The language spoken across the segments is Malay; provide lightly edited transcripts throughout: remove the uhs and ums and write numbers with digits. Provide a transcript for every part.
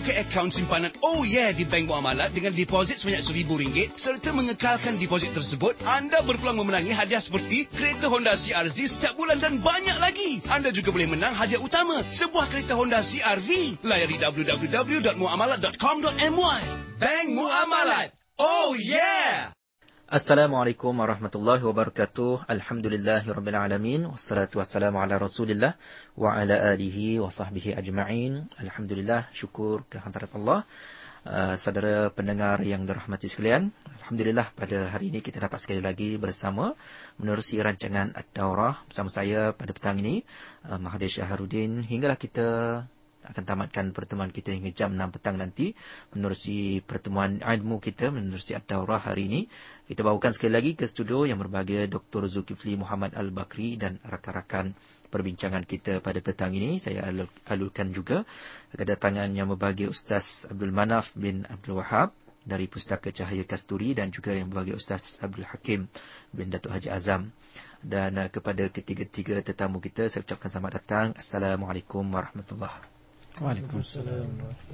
membuka akaun simpanan di Bank Muamalat dengan deposit sebanyak RM1,000 serta mengekalkan deposit tersebut, anda berpeluang memenangi hadiah seperti kereta Honda CR-V setiap bulan dan banyak lagi. Anda juga boleh menang hadiah utama, sebuah kereta Honda CR-V. Layari www.muamalat.com.my. Bank Muamalat. Oh yeah! Assalamualaikum warahmatullahi wabarakatuh. Alhamdulillahirabbil alamin, wassalatu wassalamu ala Rasulillah wa ala alihi wa sahbihi ajma'in. Alhamdulillah, syukur kehadirat Allah. Saudara pendengar yang dirahmati sekalian, alhamdulillah pada hari ini kita dapat sekali lagi bersama menerusi rancangan Ad-Daurah bersama saya pada petang ini, Mahathir Syahrudin, hinggalah kita akan tamatkan pertemuan kita hingga jam 6 petang nanti menerusi pertemuan ilmu kita menerusi Ad-Daurah hari ini. Kita bawakan sekali lagi ke studio yang berbahagia Dr. Zulkifli Muhammad Al-Bakri dan rakan-rakan perbincangan kita pada petang ini. Saya alurkan juga kedatangan yang berbahagia Ustaz Abdul Manaf bin Abdul Wahab dari Pustaka Cahaya Kasturi dan juga yang berbahagia Ustaz Abdul Hakim bin Datuk Haji Azam. Dan kepada ketiga-tiga tetamu kita saya ucapkan selamat datang. Assalamualaikum warahmatullahi wabarakatuh. Waalaikumsalam.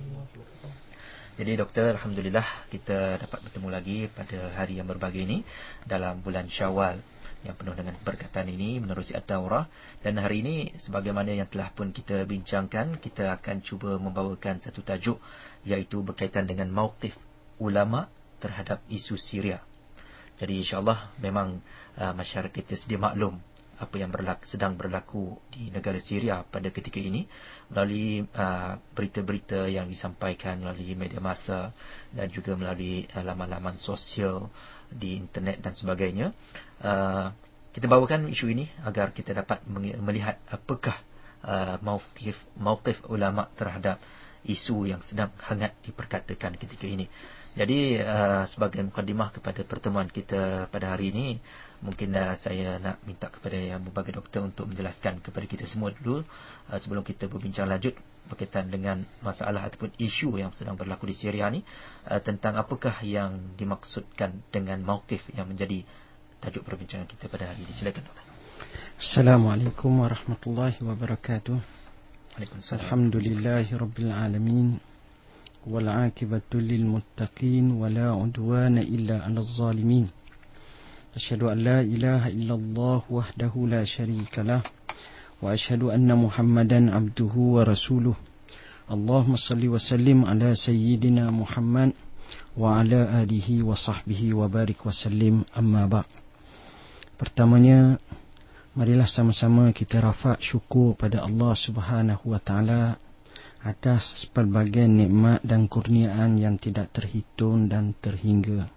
Jadi doktor, alhamdulillah kita dapat bertemu lagi pada hari yang berbahagia ini dalam bulan Syawal yang penuh dengan keberkatan ini menerusi Ad-Daurah. Dan hari ini sebagaimana yang telah pun kita bincangkan, kita akan cuba membawakan satu tajuk iaitu berkaitan dengan mauqif ulama terhadap isu Syria. Jadi insya-Allah memang masyarakat kita sedia maklum apa yang sedang berlaku di negara Syria pada ketika ini melalui berita-berita yang disampaikan melalui media massa dan juga melalui laman-laman sosial di internet dan sebagainya. Kita bawakan isu ini agar kita dapat melihat apakah mauqif ulama terhadap isu yang sedang hangat diperkatakan ketika ini. Jadi sebagai mukadimah kepada pertemuan kita pada hari ini, mungkin saya nak minta kepada yang berbagai doktor untuk menjelaskan kepada kita semua dulu sebelum kita berbincang lanjut berkaitan dengan masalah ataupun isu yang sedang berlaku di Syria ni, tentang apakah yang dimaksudkan dengan mauqif yang menjadi tajuk perbincangan kita pada hari ini. Silakan doktor. Assalamualaikum warahmatullahi wabarakatuh. Waalaikumsalam. Alhamdulillahirabbil alamin. والعاقبة للمتقين ولا عدوان إلا على الظالمين أشهد أن لا إله إلا الله وحده لا شريك له وأشهد أن محمدا عبده ورسوله اللهم صل وسلم على سيدنا محمد وعلى آله وصحبه وبارك وسلم أما بعد. Pertamanya, marilah sama-sama kita rafa syukur pada Allah Subhanahu wa taala atas pelbagai nikmat dan kurniaan yang tidak terhitung dan terhingga.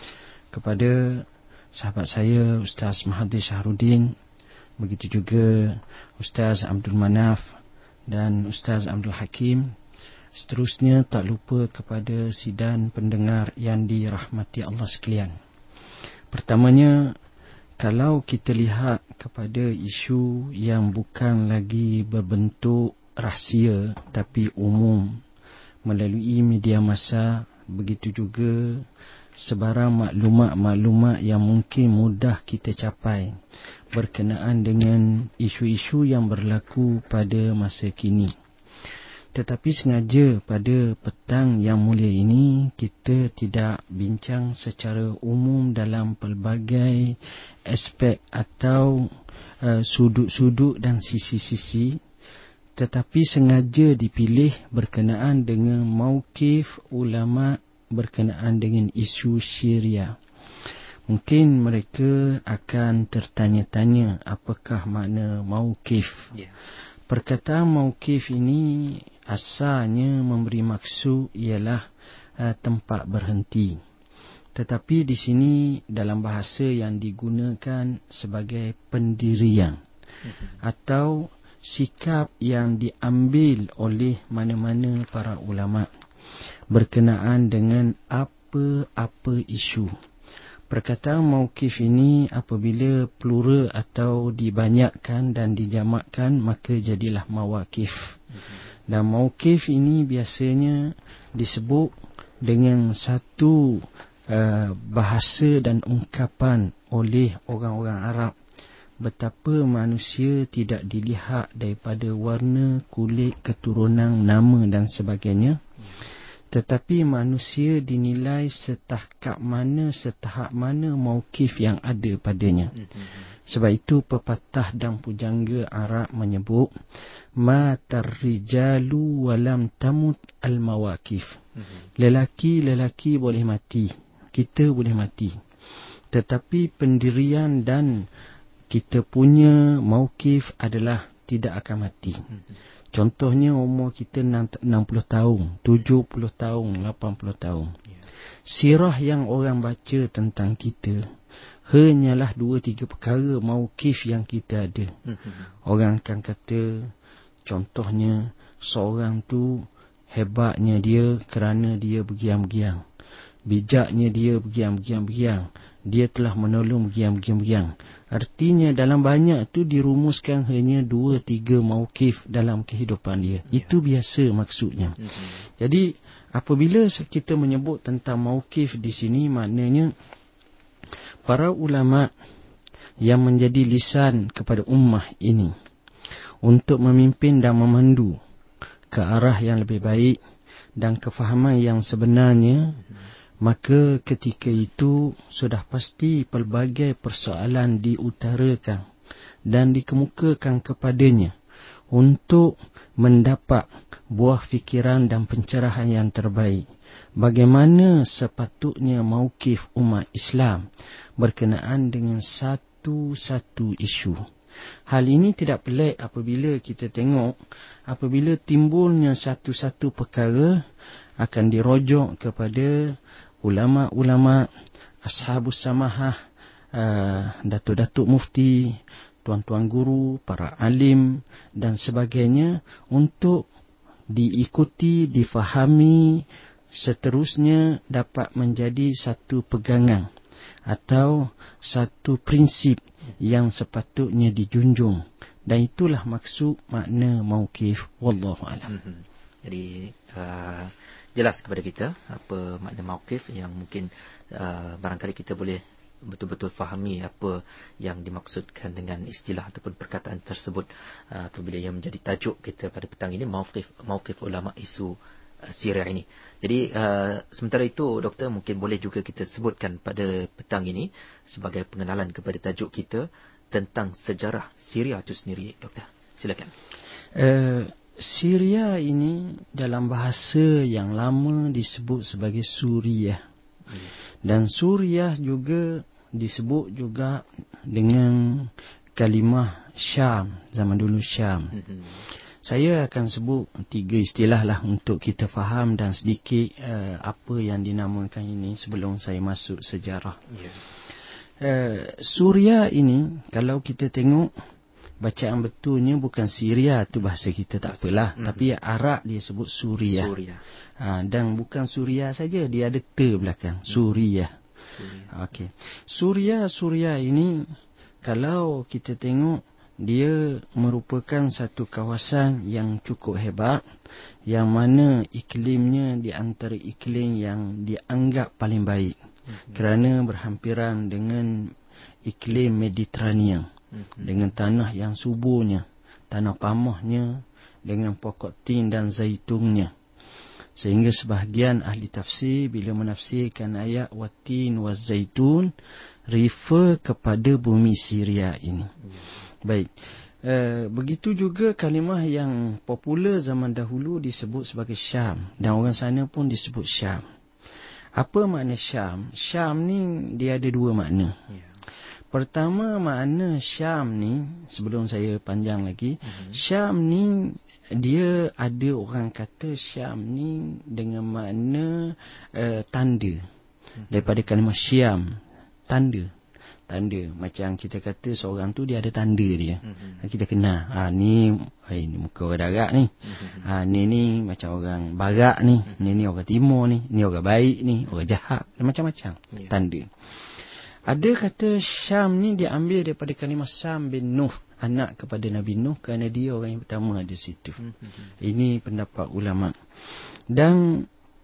Kepada sahabat saya Ustaz Mahathir Syahrudin, begitu juga Ustaz Abdul Manaf dan Ustaz Abdul Hakim, seterusnya tak lupa kepada sidang pendengar yang dirahmati Allah sekalian. Pertamanya, kalau kita lihat kepada isu yang bukan lagi berbentuk rahsia tapi umum melalui media massa, begitu juga sebarang maklumat-maklumat yang mungkin mudah kita capai berkenaan dengan isu-isu yang berlaku pada masa kini. Tetapi sengaja pada petang yang mulia ini kita tidak bincang secara umum dalam pelbagai aspek atau sudut-sudut dan sisi-sisi, tetapi sengaja dipilih berkenaan dengan mauqif ulama berkenaan dengan isu Syria. Mungkin mereka akan tertanya-tanya apakah makna mauqif. Perkataan mauqif ini asalnya memberi maksud ialah tempat berhenti. Tetapi di sini dalam bahasa yang digunakan sebagai pendirian atau sikap yang diambil oleh mana-mana para ulama berkenaan dengan apa-apa isu. Perkataan mauqif ini apabila plural atau dibanyakkan dan dijamakkan maka jadilah mawaqif. Dan mauqif ini biasanya disebut dengan satu bahasa dan ungkapan oleh orang-orang Arab betapa manusia tidak dilihat daripada warna, kulit, keturunan, nama dan sebagainya. tetapi manusia dinilai setahap mana mauqif yang ada padanya. Sebab itu pepatah dan pujangga Arab menyebut matar rijalu walam tamut al mawaqif. Lelaki boleh mati, kita boleh mati, tetapi pendirian dan kita punya mauqif adalah tidak akan mati. Contohnya umur kita 60 tahun, 70 tahun, 80 tahun. Sirah yang orang baca tentang kita hanyalah 2-3 perkara mauqif yang kita ada. Orang akan kata, contohnya, seorang tu hebatnya dia kerana dia bergiang-giang. Bijaknya dia bergiang-giang. Dia telah menolong bergiang-giang. Artinya dalam banyak tu dirumuskan hanya 2-3 mauqif dalam kehidupan dia. Itu biasa maksudnya. Jadi apabila kita menyebut tentang mauqif di sini, maknanya para ulama yang menjadi lisan kepada ummah ini untuk memimpin dan memandu ke arah yang lebih baik dan kefahaman yang sebenarnya, maka ketika itu sudah pasti pelbagai persoalan diutarakan dan dikemukakan kepadanya untuk mendapat buah fikiran dan pencerahan yang terbaik. Bagaimana sepatutnya mauqif umat Islam berkenaan dengan satu-satu isu. Hal ini tidak pelik apabila kita tengok, apabila timbulnya satu-satu perkara akan dirujuk kepada ulama-ulama, ashabus samahah, datuk-datuk mufti, tuan-tuan guru, para alim dan sebagainya untuk diikuti, difahami, seterusnya dapat menjadi satu pegangan atau satu prinsip yang sepatutnya dijunjung. Dan itulah maksud makna mauqif. Wallahu a'lam. Jadi jelas kepada kita apa makna mauqif yang mungkin barangkali kita boleh betul-betul fahami apa yang dimaksudkan dengan istilah ataupun perkataan tersebut apabila yang menjadi tajuk kita pada petang ini, mauqif ulama isu Syria ini. Jadi sementara itu doktor, mungkin boleh juga kita sebutkan pada petang ini sebagai pengenalan kepada tajuk kita tentang sejarah Syria itu sendiri, doktor. Silakan. Syria ini dalam bahasa yang lama disebut sebagai Suriah. Dan Suriah juga disebut juga dengan kalimah Syam, zaman dulu Syam. Saya akan sebut 3 istilah lah untuk kita faham dan sedikit apa yang dinamakan ini sebelum saya masuk sejarah. Suria ini, kalau kita tengok bacaan betulnya bukan Syria, tu bahasa kita tak apalah. Tapi Arab dia sebut Suria. Dan bukan Suria saja, dia ada te belakang. Suria. Okey. Suria ini kalau kita tengok, dia merupakan satu kawasan yang cukup hebat, yang mana iklimnya di antara iklim yang dianggap paling baik kerana berhampiran dengan iklim Mediterranean, dengan tanah yang suburnya, tanah pamahnya, dengan pokok tin dan zaitunnya. Sehingga sebahagian ahli tafsir bila menafsirkan ayat watin wa zaitun refer kepada bumi Syria ini. Baik. Begitu juga kalimah yang popular zaman dahulu disebut sebagai Syam, dan orang sana pun disebut Syam. Apa makna Syam? Syam ni dia ada 2 makna. Pertama, makna Syam ni, sebelum saya panjang lagi, Syam ni dia ada orang kata Syam ni dengan makna tanda. Daripada kalimah Syam, tanda. Macam kita kata seorang tu dia ada tanda dia. Kita kenal. Ni muka orang darat ni. Ni macam orang barat ni. Ni orang timur ni. Ni orang baik ni. Orang jahat. Macam-macam. Tanda. Ada kata Syam ni diambil daripada kalimah Sam bin Nuh, anak kepada Nabi Nuh, kerana dia orang yang pertama ada situ. Ini pendapat ulama. Dan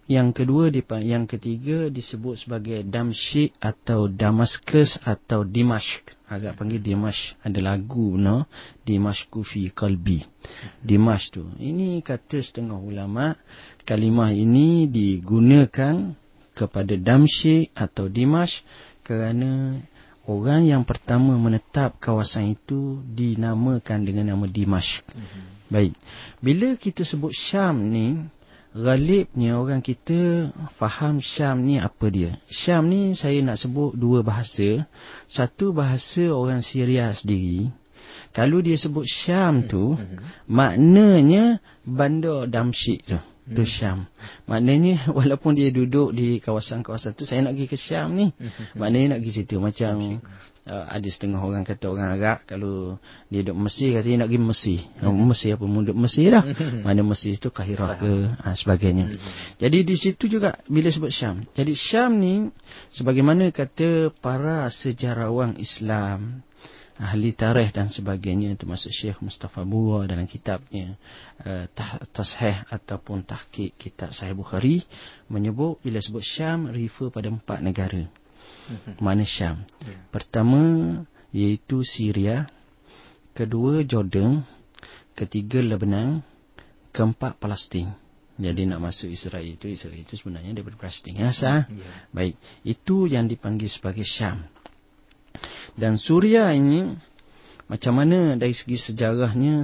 Yang kedua, yang ketiga disebut sebagai Damsyik atau Damaskus atau Dimashq. Agak panggil Dimashq. Ada lagu no, Dimashqu fi qalbi. Dimashq tu. Ini kata setengah ulama, kalimah ini digunakan kepada Damsyik atau Dimashq kerana orang yang pertama menetap kawasan itu dinamakan dengan nama Dimashq. Baik. Bila kita sebut Syam ni, ghalibnya orang kita faham Syam ni apa dia. Syam ni saya nak sebut dua bahasa. Satu bahasa orang Syria sendiri. Kalau dia sebut Syam tu, maknanya bandar Damsyik tu. Tu Syam. Maknanya walaupun dia duduk di kawasan-kawasan tu, saya nak pergi ke Syam ni. Maknanya nak pergi situ. Macam ada setengah orang kata orang Arab, kalau dia duduk Mesir, katanya nak pergi Mesir. Mesir apa? Duduk Mesir dah. Mana Mesir tu Kahirah ke sebagainya. Jadi di situ juga bila sebut Syam. Jadi Syam ni sebagaimana kata para sejarawan Islam, ahli tarikh dan sebagainya, termasuk Syekh Mustafa Bura dalam kitabnya Tasheh ataupun Tahqiq kitab Sahih Bukhari, menyebut bila sebut Syam refer pada 4 negara. Mana Syam? Pertama iaitu Syria, kedua Jordan, ketiga Lebanon, keempat Palestin. Jadi nak masuk Israel itu sebenarnya daripada Palestin. Baik, itu yang dipanggil sebagai Syam. Dan Suria ini macam mana dari segi sejarahnya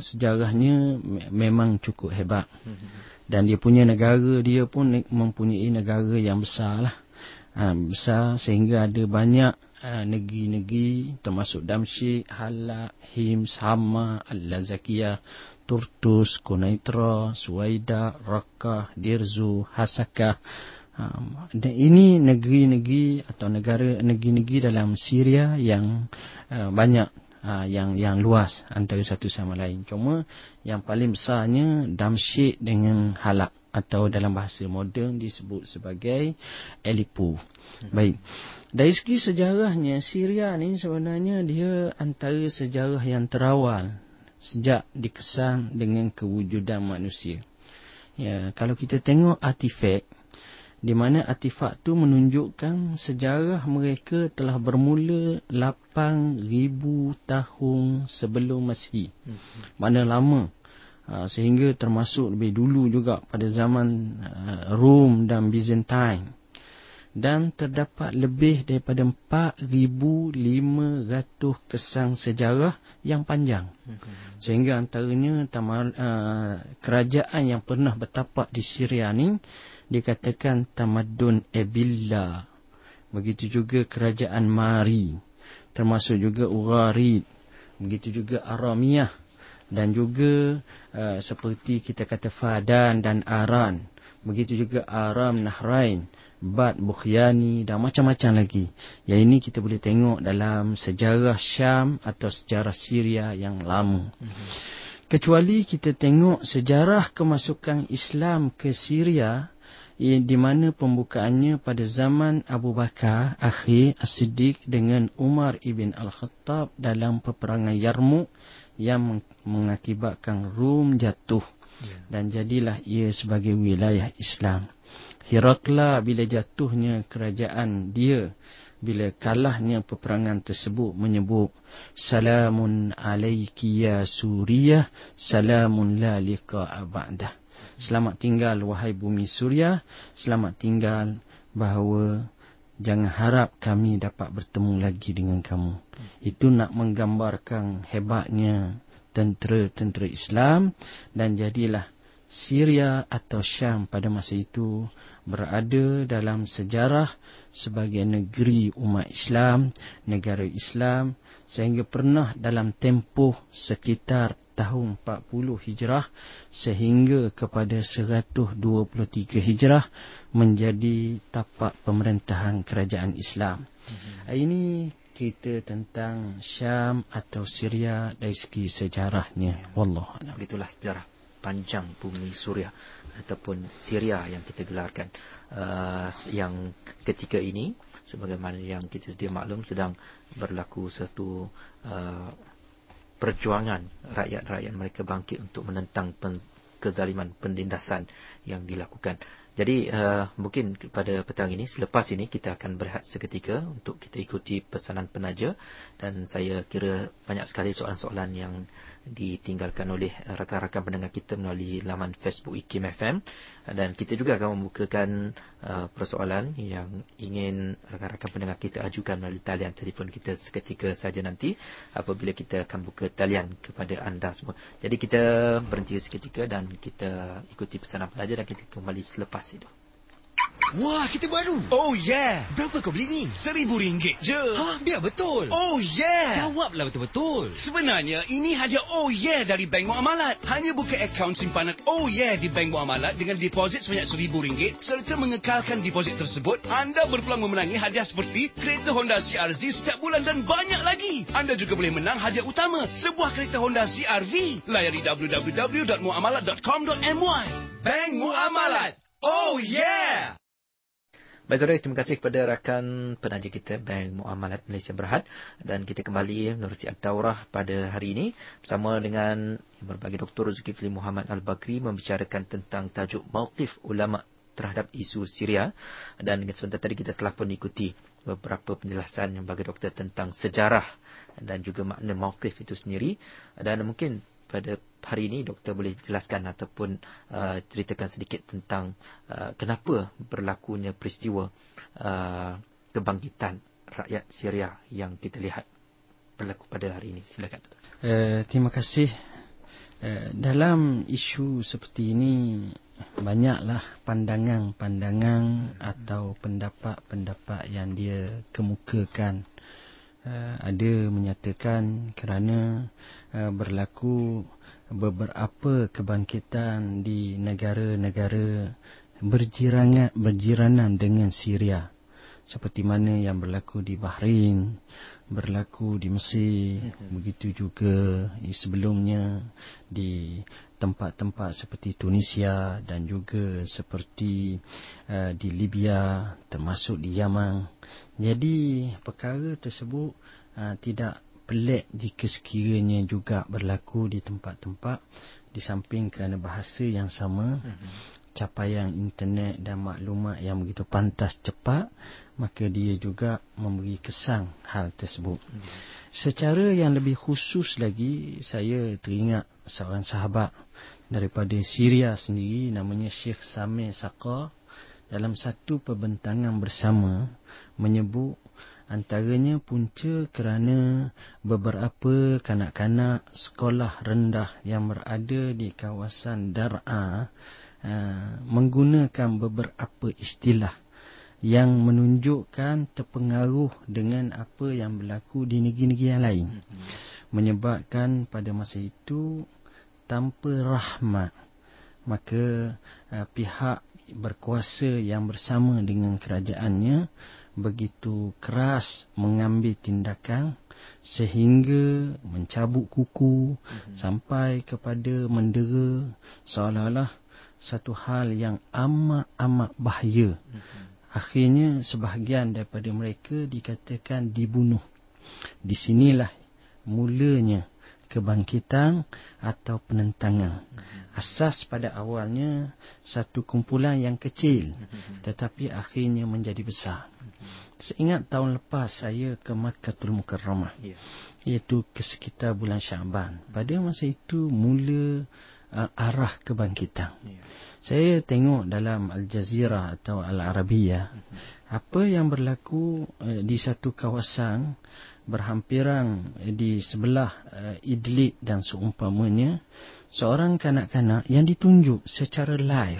memang cukup hebat. Dan dia punya negara dia pun mempunyai negara yang besar lah. Besar sehingga ada banyak negeri-negeri termasuk Damsyik, Halab, Hims, Hama, Al-Lazakiyah, Turtus, Konaitra, Suwaida, Rakkah, Dirzu, Hasakah. Dan ini negeri-negeri atau negeri-negeri dalam Syria yang banyak, yang luas antara satu sama lain. Cuma yang paling besarnya Damsyik dengan Halab, atau dalam bahasa moden disebut sebagai Aleppo. Baik. Dari segi sejarahnya, Syria ni sebenarnya dia antara sejarah yang terawal sejak dikesan dengan kewujudan manusia. Ya, kalau kita tengok artifak, di mana artifak tu menunjukkan sejarah mereka telah bermula 8,000 tahun sebelum Masihi. Mana lama. Sehingga termasuk lebih dulu juga pada zaman Rom dan Byzantine. Dan terdapat lebih daripada 4,500 kesan sejarah yang panjang. Sehingga antaranya kerajaan yang pernah bertapak di Syria ni dikatakan tamadun Ebilla. Begitu juga kerajaan Mari, termasuk juga Ugharid, begitu juga Aramiyah, dan juga seperti kita kata Fadan dan Aran, begitu juga Aram Nahrain, Bad Bukhyani dan macam-macam lagi. Yang ini kita boleh tengok dalam sejarah Syam atau sejarah Syria yang lama. Kecuali kita tengok sejarah kemasukan Islam ke Syria, di mana pembukaannya pada zaman Abu Bakar Akhir As-Siddiq dengan Umar ibn Al-Khattab dalam peperangan Yarmouk yang mengakibatkan Rom jatuh dan jadilah ia sebagai wilayah Islam. Herakla bila jatuhnya kerajaan dia, bila kalahnya peperangan tersebut, menyebut salamun alaiki ya Suriah, salamun la liqa'a ba'dah. Selamat tinggal wahai bumi Suriah, selamat tinggal bahawa jangan harap kami dapat bertemu lagi dengan kamu. Itu nak menggambarkan hebatnya tentera-tentera Islam, dan jadilah Syria atau Syam pada masa itu berada dalam sejarah sebagai negeri umat Islam, negara Islam, sehingga pernah dalam tempoh sekitar tahun 40 Hijrah sehingga kepada 123 Hijrah menjadi tapak pemerintahan kerajaan Islam. Ini cerita tentang Syam atau Syria dari segi sejarahnya. Wallahu a'lam. Begitulah sejarah panjang bumi Suriah ataupun Syria yang kita gelarkan, yang ketika ini sebagaimana yang kita sedia maklum sedang berlaku satu perjuangan rakyat-rakyat mereka bangkit untuk menentang kezaliman, penindasan yang dilakukan Jadi mungkin pada petang ini, selepas ini kita akan berehat seketika untuk kita ikuti pesanan penaja, dan saya kira banyak sekali soalan-soalan yang ditinggalkan oleh rakan-rakan pendengar kita melalui laman Facebook IKIM FM, dan kita juga akan membukakan persoalan yang ingin rakan-rakan pendengar kita ajukan melalui talian telefon kita seketika saja nanti apabila kita akan buka talian kepada anda semua. Jadi kita berhenti seketika dan kita ikuti pesanan penaja dan kita kembali selepas itu. Wah, kita baru. Oh yeah. Berapa kau beli ni? RM1,000 je. Ha, biar betul. Oh yeah. Jawablah betul-betul. Sebenarnya ini hadiah Oh yeah dari Bank Muamalat. Hanya buka akaun simpanan Oh yeah di Bank Muamalat dengan deposit sebanyak RM1,000 serta mengekalkan deposit tersebut, anda berpeluang memenangi hadiah seperti kereta Honda CR-V setiap bulan dan banyak lagi. Anda juga boleh menang hadiah utama, sebuah kereta Honda CR-V. Layari www.muamalat.com.my. Bank Muamalat. Oh yeah. Baik saudara, terima kasih kepada rakan penaja kita Bank Muamalat Malaysia Berhad, dan kita kembali menerusi Ad-Daurah pada hari ini bersama dengan berbagai Dr. Zulkifli Muhammad Al-Bakri membicarakan tentang tajuk Mauqif Ulama terhadap isu Syria, dan sebentar tadi kita telah pun ikuti beberapa penjelasan yang bagi doktor tentang sejarah dan juga makna mauqif itu sendiri, dan mungkin pada hari ini doktor boleh jelaskan ataupun ceritakan sedikit tentang kenapa berlakunya peristiwa kebangkitan rakyat Syria yang kita lihat berlaku pada hari ini. Silakan. Terima kasih. Dalam isu seperti ini banyaklah pandangan-pandangan atau pendapat-pendapat yang dia kemukakan. Ada menyatakan kerana berlaku beberapa kebangkitan di negara-negara berjiranan dengan Syria, seperti mana yang berlaku di Bahrain, berlaku di Mesir, begitu juga sebelumnya di tempat-tempat seperti Tunisia dan juga seperti di Libya, termasuk di Yaman. Jadi perkara tersebut tidak pelik jika sekiranya juga berlaku di tempat-tempat di samping kerana bahasa yang sama, capaian internet dan maklumat yang begitu pantas cepat, maka dia juga memberi kesan hal tersebut. Secara yang lebih khusus lagi, saya teringat seorang sahabat daripada Syria sendiri, namanya Syekh Samir Saqar, dalam satu perbentangan bersama menyebut antaranya punca kerana beberapa kanak-kanak sekolah rendah yang berada di kawasan Dar'a menggunakan beberapa istilah yang menunjukkan terpengaruh dengan apa yang berlaku di negeri-negeri yang lain, menyebabkan pada masa itu tanpa rahmat, maka pihak berkuasa yang bersama dengan kerajaannya begitu keras mengambil tindakan sehingga mencabut kuku sampai kepada mendera, seolah-olah satu hal yang amat bahaya. Akhirnya sebahagian daripada mereka dikatakan dibunuh. Di sinilah mulanya kebangkitan atau penentangan. Asas pada awalnya satu kumpulan yang kecil, tetapi akhirnya menjadi besar. Seingat tahun lepas saya ke Makkahul Mukarramah, iaitu ke sekitar bulan Syaban. Pada masa itu mula arah kebangkitan. Saya tengok dalam Al Jazeera atau Al Arabiyah apa yang berlaku di satu kawasan berhampiran di sebelah Idlib dan seumpamanya. Seorang kanak-kanak yang ditunjuk secara live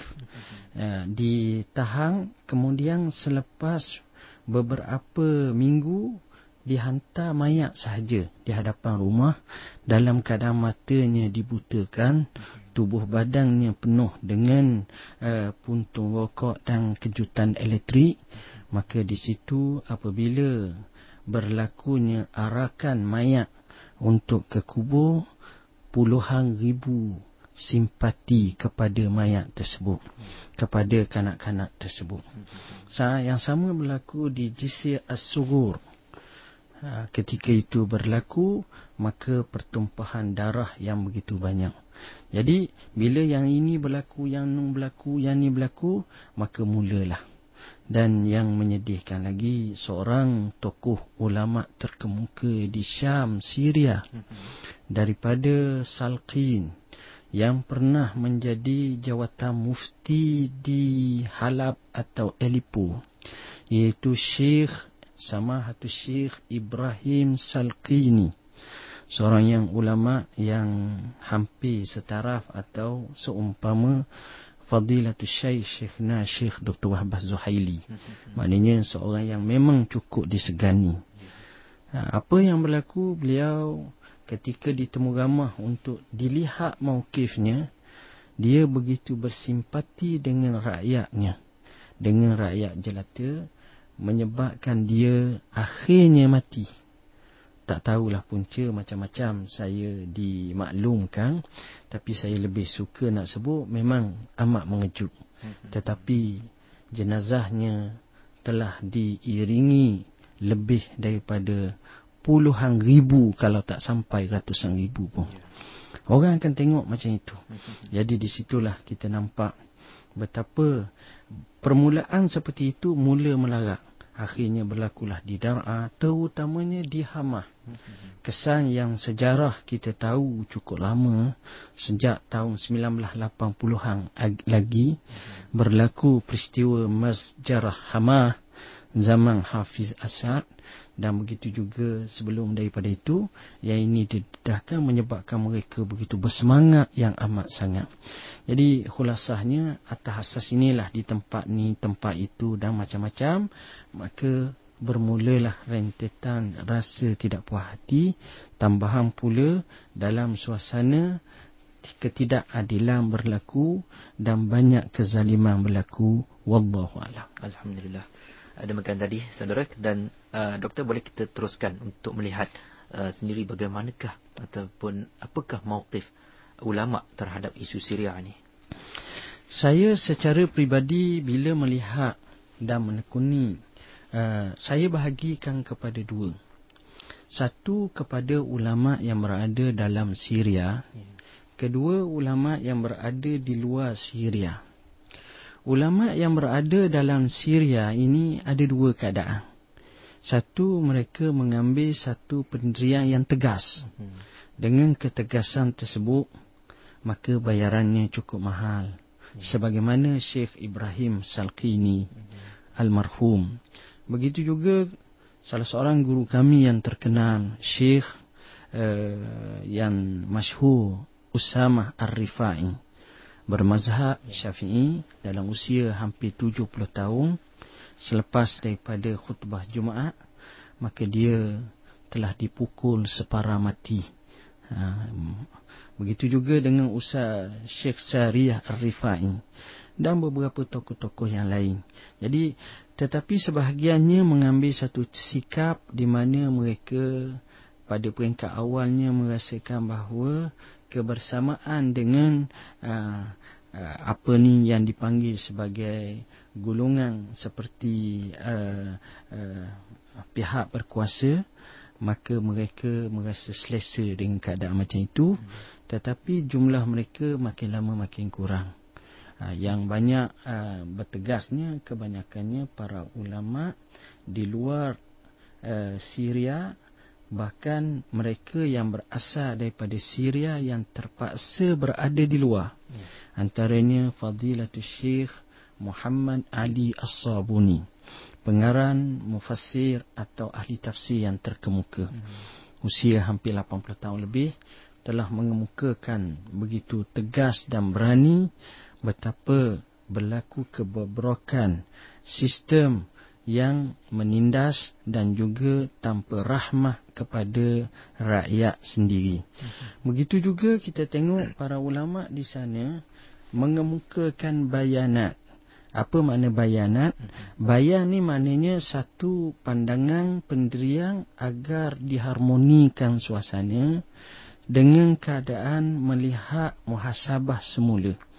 ditahan, kemudian selepas beberapa minggu dihantar mayat sahaja di hadapan rumah dalam keadaan matanya dibutakan, tubuh badannya penuh dengan puntung rokok dan kejutan elektrik. Maka di situ apabila berlakunya arakan mayat untuk ke kubur, puluhan ribu simpati kepada mayat tersebut, kepada kanak-kanak tersebut. Yang sama berlaku di Jisr As-Sughur. ketika itu berlaku, maka pertumpahan darah yang begitu banyak. Jadi bila yang ini berlaku, yang ni berlaku, yang ni berlaku, maka mulalah. Dan yang menyedihkan lagi, seorang tokoh ulama terkemuka di Syam, Syria, daripada Salqin, yang pernah menjadi jawatan mufti di Halab atau Aleppo, iaitu Syekh Samahatul Syekh Ibrahim Salqini, seorang yang ulama yang hampir setaraf atau seumpama Fadilatul Syekh Syekhna Syekh Dr. Wahbah Zuhaili. Maknanya seorang yang memang cukup disegani. Apa yang berlaku, beliau ketika ditemu ramah untuk dilihat mauqifnya, dia begitu bersimpati dengan rakyatnya, dengan rakyat jelata, menyebabkan dia akhirnya mati. Tak tahulah punca macam-macam saya dimaklumkan, tapi saya lebih suka nak sebut memang amat mengejut. Tetapi jenazahnya telah diiringi lebih daripada puluhan ribu, kalau tak sampai ratusan ribu pun. Orang akan tengok macam itu. Jadi di situlah kita nampak betapa permulaan seperti itu mula melarat. Akhirnya berlakulah di Dar'a, terutamanya di Hamah. Kesan yang sejarah kita tahu cukup lama, sejak tahun 1980-an lagi berlaku peristiwa Masjarah Hamah zaman Hafiz Asad, dan begitu juga sebelum daripada itu, yang ini didedahkan menyebabkan mereka begitu bersemangat yang amat sangat. Jadi khulasahnya, atas asas inilah di tempat ni, tempat itu dan macam-macam, maka bermulalah rentetan rasa tidak puas hati, tambahan pula dalam suasana ketidakadilan berlaku dan banyak kezaliman berlaku. Wallahu a'lam. Alhamdulillah. Demikian tadi saudara, dan doktor boleh kita teruskan untuk melihat sendiri bagaimanakah ataupun apakah mauqif ulama terhadap isu Syria ni? Saya secara peribadi bila melihat dan menekuni, saya bahagikan kepada dua. Satu, kepada ulama yang berada dalam Syria. Kedua, ulama yang berada di luar Syria. Ulama yang berada dalam Syria ini ada dua keadaan. Satu, mereka mengambil satu pendirian yang tegas. Dengan ketegasan tersebut, maka bayarannya cukup mahal. Sebagaimana Syekh Ibrahim Salqini almarhum. Begitu juga salah seorang guru kami yang terkenal, Syekh yang masyhur, Usamah Ar-Rifai, bermazhab Syafi'i, dalam usia hampir 70 tahun selepas daripada khutbah Jumaat, maka dia telah dipukul separa mati. Begitu juga dengan Ustaz Syekh Sariyah Ar-Rifai dan beberapa tokoh-tokoh yang lain. Jadi tetapi sebahagiannya mengambil satu sikap di mana mereka pada peringkat awalnya merasakan bahawa kebersamaan dengan apa ni yang dipanggil sebagai golongan seperti pihak berkuasa, maka mereka merasa selesa dengan keadaan macam itu. Tetapi jumlah mereka makin lama makin kurang. Yang banyak bertegasnya, kebanyakannya para ulama di luar Syria, bahkan mereka yang berasal daripada Syria yang terpaksa berada di luar. Antaranya Fadilatul Syekh Muhammad Ali As-Sabuni, pengarang mufassir atau ahli tafsir yang terkemuka. Usia hampir 80 tahun lebih, telah mengemukakan begitu tegas dan berani betapa berlaku kebobrokan sistem yang menindas dan juga tanpa rahmah kepada rakyat sendiri. Begitu juga kita tengok para ulama di sana mengemukakan bayanat. Apa makna bayanat? Bayan ni maknanya satu pandangan pendirian agar diharmonikan suasana dengan keadaan melihat muhasabah semula.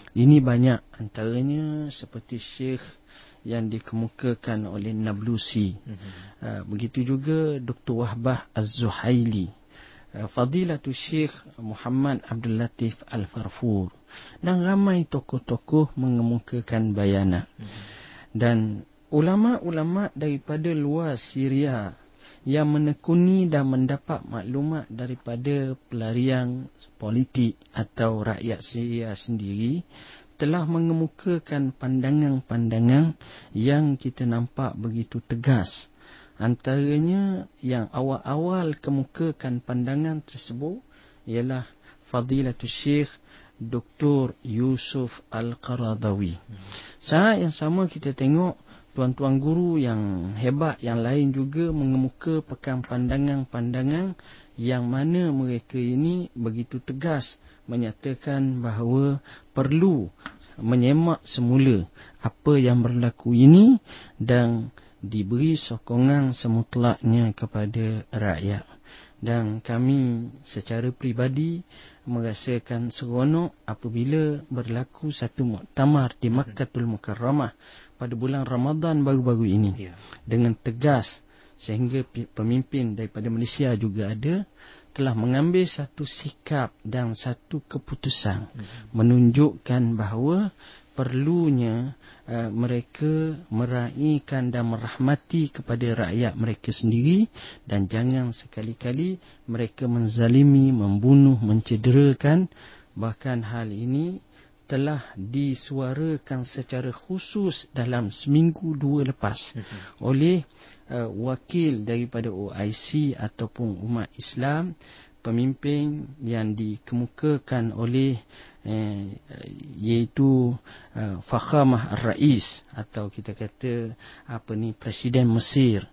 Ini banyak, antaranya seperti Syekh yang dikemukakan oleh Nablusi. Begitu juga Dr. Wahbah Az-Zuhaili, Fadilatul Syekh Muhammad Abdul Latif Al-Farfur, dan ramai tokoh-tokoh mengemukakan bayanat. Dan ulama-ulama daripada luar Syria yang menekuni dan mendapat maklumat daripada pelarian politik atau rakyat Syria sendiri telah mengemukakan pandangan-pandangan yang kita nampak begitu tegas. Antaranya yang awal-awal kemukakan pandangan tersebut ialah Fadilatul Syekh Dr. Yusuf Al-Qaradawi. Saat yang sama kita tengok tuan-tuan guru yang hebat yang lain juga mengemukakan pandangan-pandangan yang mana mereka ini begitu tegas menyatakan bahawa perlu menyemak semula apa yang berlaku ini dan diberi sokongan semutlaknya kepada rakyat. Dan kami secara peribadi merasakan seronok apabila berlaku satu muktamar di Makkatul Mukarramah pada bulan Ramadan baru-baru ini dengan tegas, sehingga pemimpin daripada Malaysia juga ada telah mengambil satu sikap dan satu keputusan menunjukkan bahawa perlunya mereka meraihkan dan merahmati kepada rakyat mereka sendiri, dan jangan sekali-kali mereka menzalimi, membunuh, mencederakan. Bahkan hal ini telah disuarakan secara khusus dalam seminggu dua lepas oleh wakil daripada OIC ataupun umat Islam, pemimpin yang dikemukakan oleh iaitu Fakhamah Ar-Rais atau kita kata Presiden Mesir,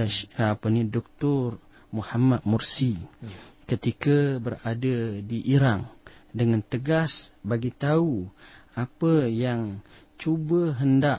Dr. Muhammad Mursi, ketika berada di Irang, dengan tegas bagi tahu apa yang cuba hendak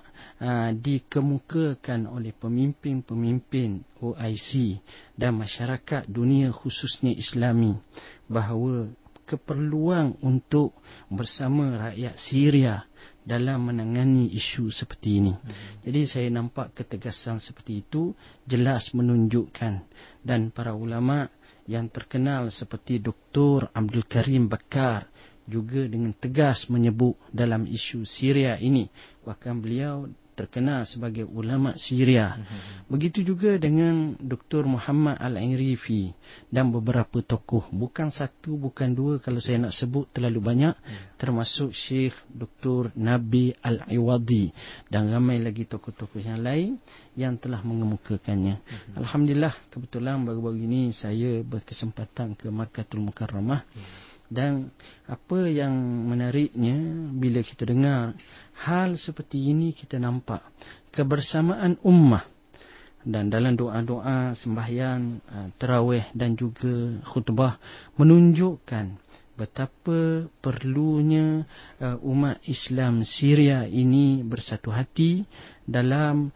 dikemukakan oleh pemimpin-pemimpin OIC dan masyarakat dunia khususnya Islami, bahawa keperluan untuk bersama rakyat Syria dalam menangani isu seperti ini. Jadi saya nampak ketegasan seperti itu jelas menunjukkan, dan para ulama yang terkenal seperti Dr. Abdul Karim Bakar juga dengan tegas menyebut dalam isu Syria ini. Bahkan beliau terkenal sebagai ulama Syria. Begitu juga dengan Dr. Muhammad Al-Irifi dan beberapa tokoh. Bukan satu, bukan dua, kalau saya nak sebut terlalu banyak. Termasuk Syekh Dr. Nabi Al-Iwadi dan ramai lagi tokoh-tokoh yang lain yang telah mengemukakannya. Alhamdulillah, kebetulan baru-baru ini saya berkesempatan ke Makkatul Mukarramah. Dan apa yang menariknya, bila kita dengar hal seperti ini, kita nampak kebersamaan ummah. Dan dalam doa-doa sembahyang tarawih dan juga khutbah menunjukkan betapa perlunya umat Islam Syria ini bersatu hati dalam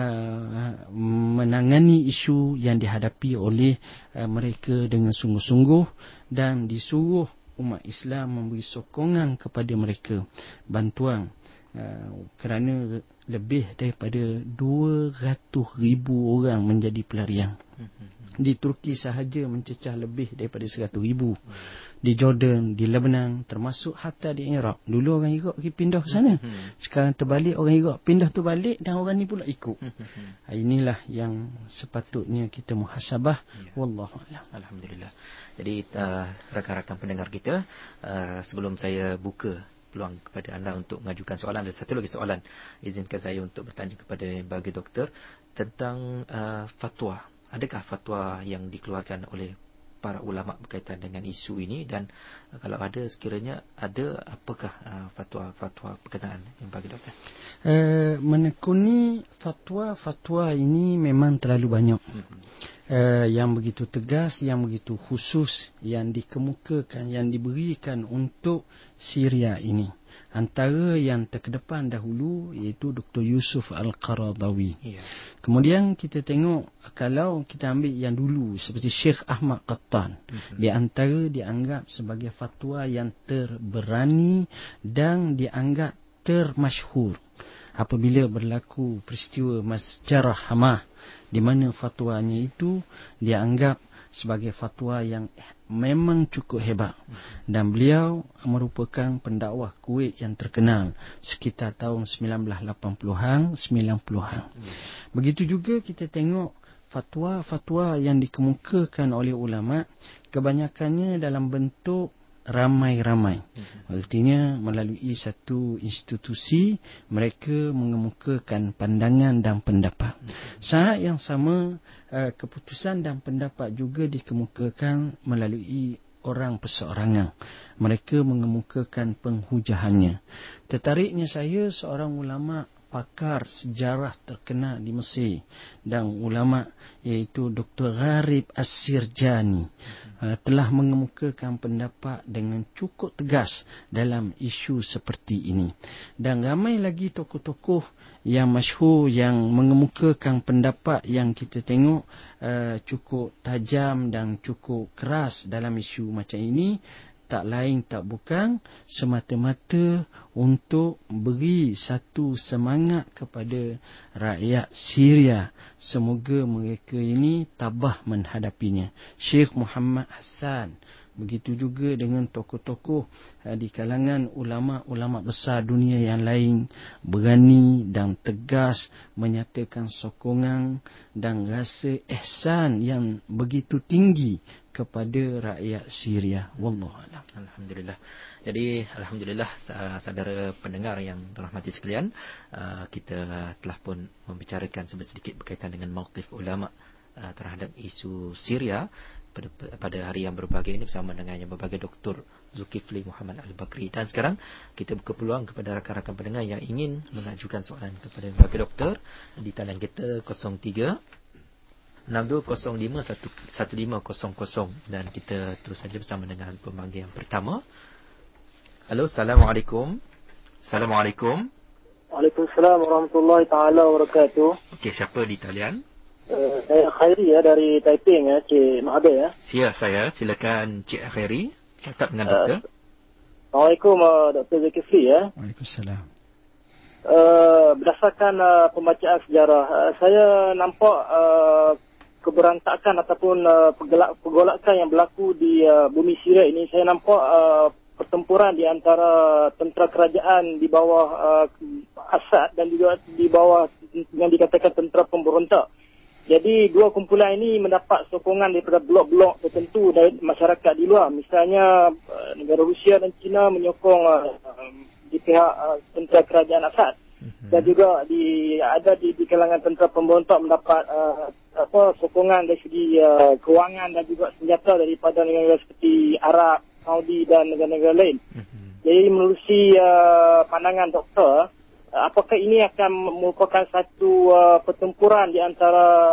menangani isu yang dihadapi oleh mereka dengan sungguh-sungguh, dan disuruh umat Islam memberi sokongan kepada mereka, bantuan, kerana lebih daripada 200,000 orang menjadi pelarian. Di Turki sahaja mencecah lebih daripada 100,000. Di Jordan, di Lebanon, termasuk hatta di Iraq. Dulu orang Iraq pergi pindah ke sana. Sekarang terbalik, orang Iraq pindah tu balik dan orang ni pula ikut. Inilah yang sepatutnya kita muhasabah. Wallahualam. Alhamdulillah. Jadi rakan-rakan pendengar kita, sebelum saya buka peluang kepada anda untuk mengajukan soalan, ada satu lagi soalan. Izinkan saya untuk bertanya kepada bagi doktor tentang fatwa. Adakah fatwa yang dikeluarkan oleh para ulama berkaitan dengan isu ini, dan kalau ada, sekiranya ada, apakah fatwa-fatwa berkenaan yang bagi doktor? Menekuni fatwa-fatwa ini memang terlalu banyak. Yang begitu tegas, yang begitu khusus, yang dikemukakan, yang diberikan untuk Syria ini. Antara yang terkedepan dahulu iaitu Dr. Yusuf Al-Qaradawi. Ya. Kemudian kita tengok, kalau kita ambil yang dulu seperti Syekh Ahmad Qattan, di antara dianggap sebagai fatwa yang terberani dan dianggap termasyhur apabila berlaku peristiwa sejarah Hamah, di mana fatwanya itu dianggap sebagai fatwa yang memang cukup hebat, dan beliau merupakan pendakwah Kuwait yang terkenal sekitar tahun 1980-an 90-an. Begitu juga kita tengok fatwa-fatwa yang dikemukakan oleh ulama, kebanyakannya dalam bentuk ramai-ramai. Artinya melalui satu institusi mereka mengemukakan pandangan dan pendapat. Saat yang sama keputusan dan pendapat juga dikemukakan melalui orang perseorangan. Mereka mengemukakan penghujahannya. Tertariknya saya seorang ulama pakar sejarah terkenal di Mesir dan ulama iaitu Dr. Gharib As-Sirjani telah mengemukakan pendapat dengan cukup tegas dalam isu seperti ini. Dan ramai lagi tokoh-tokoh yang masyhur yang mengemukakan pendapat yang kita tengok cukup tajam dan cukup keras dalam isu macam ini. Tak lain tak bukan semata-mata untuk beri satu semangat kepada rakyat Syria. Semoga mereka ini tabah menghadapinya. Syekh Muhammad Hassan, begitu juga dengan tokoh-tokoh di kalangan ulama-ulama besar dunia yang lain, berani dan tegas menyatakan sokongan dan rasa ihsan yang begitu tinggi kepada rakyat Syria. Wallahualam. Alhamdulillah. Jadi alhamdulillah saudara pendengar yang dirahmati sekalian, kita telah pun membicarakan sedikit berkaitan dengan mauqif ulama terhadap isu Syria pada hari yang berbahagia ini bersama dengan yang berbahagia Dr. Zulkifli Muhammad Al-Bakri. Dan sekarang kita buka peluang kepada rakan-rakan pendengar yang ingin mengajukan soalan kepada berbahagia doktor di talian kita 03 6205 1500, dan kita terus saja bersama dengan pemanggil yang pertama. Halo, Assalamualaikum. Assalamualaikum. Waalaikumsalam warahmatullahi taala wabarakatuh. Okey, siapa di talian? Saya Khairi dari Taiping Cik Mahathir Siap saya. Silakan Cik Khairi. Cakap dengan doktor. Assalamualaikum Dr. Zulkifli Waalaikumsalam. Berdasarkan pembacaan sejarah, saya nampak keberantakan ataupun pergolakan yang berlaku di bumi Syria ini. Saya nampak pertempuran di antara tentera kerajaan di bawah Assad dan juga di bawah yang dikatakan tentera pemberontak. Jadi dua kumpulan ini mendapat sokongan daripada blok-blok tertentu dari masyarakat di luar. Misalnya negara Rusia dan China menyokong di pihak tentera kerajaan Assad, dan juga ada di kalangan tentera pemberontak mendapat sokongan dari segi kewangan dan juga senjata daripada negara seperti Arab, Saudi dan negara-negara lain. Jadi menerusi pandangan doktor, apakah ini akan merupakan satu pertempuran di antara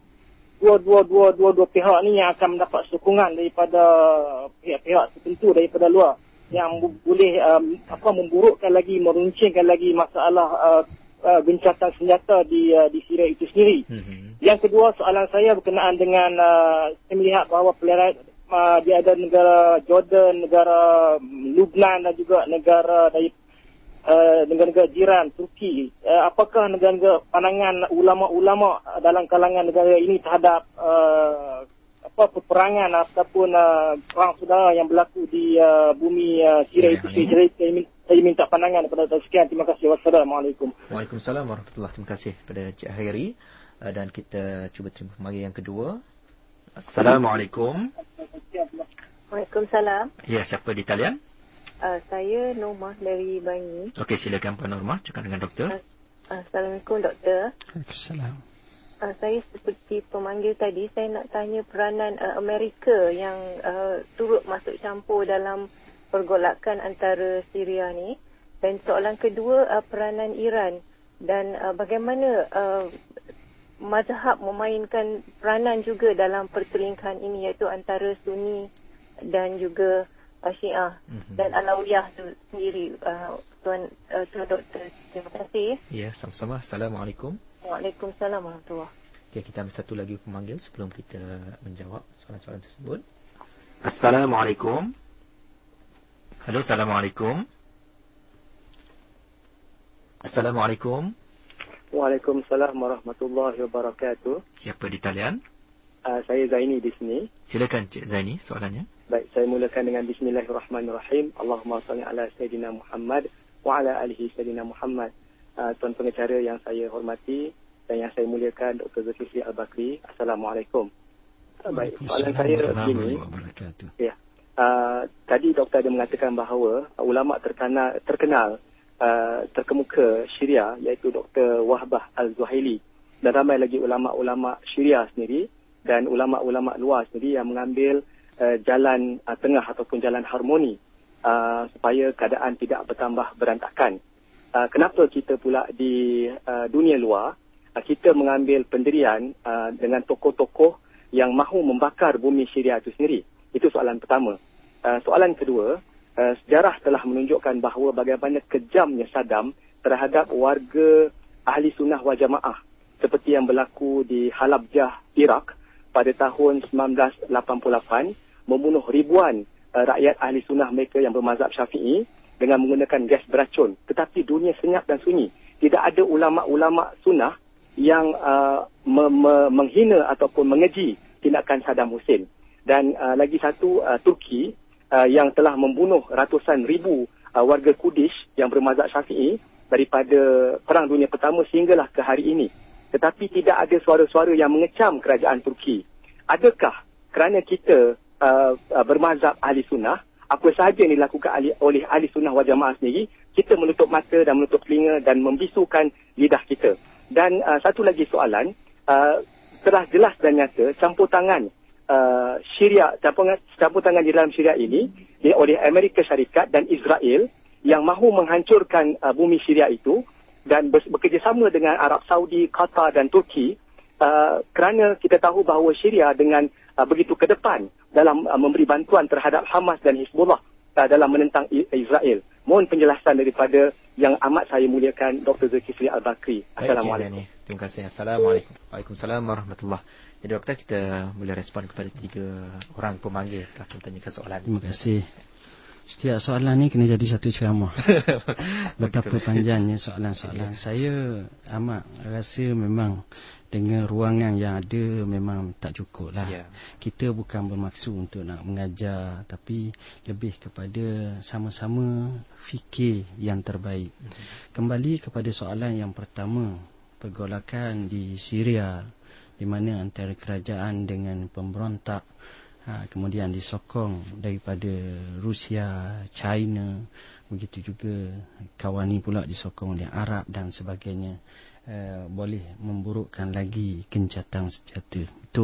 dua pihak ni yang akan mendapat sokongan daripada pihak-pihak tertentu daripada luar, yang boleh memburukkan lagi, meruncingkan lagi masalah gencatan senjata di Syria itu sendiri. Yang kedua, soalan saya berkenaan dengan saya melihat bahawa dia ada negara Jordan, negara Lebanon dan juga negara negara jiran Turki. Apakah negara pandangan ulama-ulama dalam kalangan negara ini terhadap peperangan ataupun perang saudara yang berlaku di bumi Syria itu? Saya minta pandangan kepada sekian. Terima kasih. Wassalamualaikum. Waalaikumsalam warahmatullahi. Terima kasih kepada Cik Khairi. Dan kita cuba terima pemanggil yang kedua. Assalamualaikum. Waalaikumsalam. Ya, siapa di talian? Saya Normah dari Bangi. Okey, silakan Puan Normah, cakap dengan doktor. Assalamualaikum doktor. Waalaikumsalam. Saya seperti pemanggil tadi, saya nak tanya peranan Amerika yang turut masuk campur dalam pergolakan antara Syria ni. Dan soalan kedua, peranan Iran dan bagaimana mazhab memainkan peranan juga dalam perselingkahan ini, iaitu antara Sunni dan juga Syiah dan Alawiyah tu sendiri. Tuan Doktor. Terima kasih. Ya, sama-sama. Assalamualaikum. Waalaikumsalam warahmatullahi. Okay, kita ambil satu lagi pemanggil sebelum kita menjawab soalan-soalan tersebut. Assalamualaikum. Halo, Assalamualaikum. Assalamualaikum. Waalaikumsalam warahmatullahi wabarakatuh. Siapa di talian? Saya Zaini di sini. Silakan Cik Zaini soalannya. Baik, saya mulakan dengan bismillahirrahmanirrahim. Allahumma salli ala Sayyidina Muhammad wa ala alihi Sayyidina Muhammad. Tuan pengacara yang saya hormati dan yang saya muliakan, Dr. Zulkifli Al-Bakri. Assalamualaikum. Baik, soalan saya begini. Ya. Tadi doktor ada mengatakan bahawa ulama terkenal terkemuka Syria iaitu Dr. Wahbah Al-Zuhaili dan ramai lagi ulama-ulama Syria sendiri dan ulama-ulama luar sendiri yang mengambil jalan tengah ataupun jalan harmoni supaya keadaan tidak bertambah berantakan. Kenapa kita pula di dunia luar kita mengambil pendirian dengan tokoh-tokoh yang mahu membakar bumi Syria itu sendiri? Itu soalan pertama. Soalan kedua, sejarah telah menunjukkan bahawa bagaimana kejamnya Saddam terhadap warga ahli sunnah wal jamaah seperti yang berlaku di Halabjah, Iraq pada tahun 1988, membunuh ribuan rakyat ahli sunnah mereka yang bermazhab Syafi'i dengan menggunakan gas beracun. Tetapi dunia senyap dan sunyi. Tidak ada ulama-ulama sunnah yang menghina ataupun mengeji tindakan Saddam Hussein. Dan lagi satu, Turki yang telah membunuh ratusan ribu warga Kurdish yang bermazhab Syafi'i daripada Perang Dunia Pertama sehinggalah ke hari ini. Tetapi tidak ada suara-suara yang mengecam kerajaan Turki. Adakah kerana kita bermazhab ahli sunnah, apa sahaja yang dilakukan oleh ahli sunnah wal jamaah sendiri, kita menutup mata dan menutup telinga dan membisukan lidah kita? Dan satu lagi soalan, telah jelas dan nyata campur tangan Syria, campur tangan di dalam Syria ini oleh Amerika Syarikat dan Israel yang mahu menghancurkan bumi Syria itu dan bekerjasama dengan Arab Saudi, Qatar dan Turki kerana kita tahu bahawa Syria dengan begitu ke depan dalam memberi bantuan terhadap Hamas dan Hizbullah dalam menentang Israel. Mohon penjelasan daripada yang amat saya muliakan Dr. Zulkifli Al-Bakri. Assalamualaikum. Terima kasih. Assalamualaikum. Waalaikumsalam warahmatullahi. Jadi doktor, kita boleh respon kepada 3 orang pemanggil telah menanyakan soalan. Terima kasih. Setiap soalan ni kena jadi satu ceramah. Betapa panjangnya soalan-soalan. Saya amat rasa memang dengan ruangan yang ada memang tak cukup lah. Yeah. Kita bukan bermaksud untuk nak mengajar, tapi lebih kepada sama-sama fikir yang terbaik. Kembali kepada soalan yang pertama, pergolakan di Syria di mana antara kerajaan dengan pemberontak, kemudian disokong daripada Rusia, China, begitu juga kawan ni pula disokong oleh Arab dan sebagainya. Boleh memburukkan lagi gencatan senjata. Betul.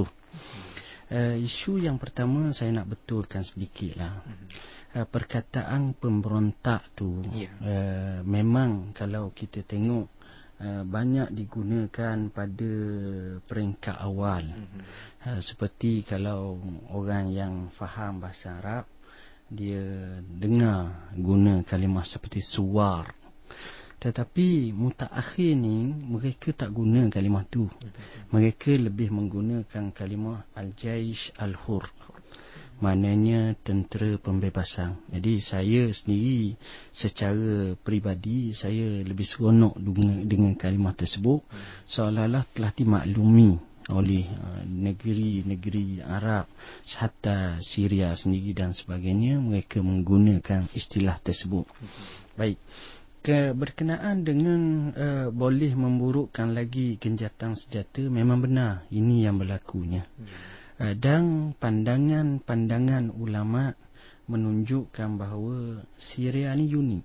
Isu yang pertama saya nak betulkan sedikit lah. Perkataan pemberontak tu memang kalau kita tengok banyak digunakan pada peringkat awal. Seperti kalau orang yang faham bahasa Arab, dia dengar guna kalimah seperti suwar. Tetapi mutaakhir ni mereka tak guna kalimah tu. Mereka lebih menggunakan kalimah al-jaish al-hur, maknanya tentera pembebasan. Jadi saya sendiri secara peribadi saya lebih seronok dengan kalimah tersebut, seolah-olah telah dimaklumi oleh negeri-negeri Arab, hatta Syria sendiri dan sebagainya, mereka menggunakan istilah tersebut. Baik. Berkenaan dengan boleh memburukkan lagi genjatan senjata, memang benar ini yang berlakunya. Dan pandangan ulama menunjukkan bahawa Syria ni unik.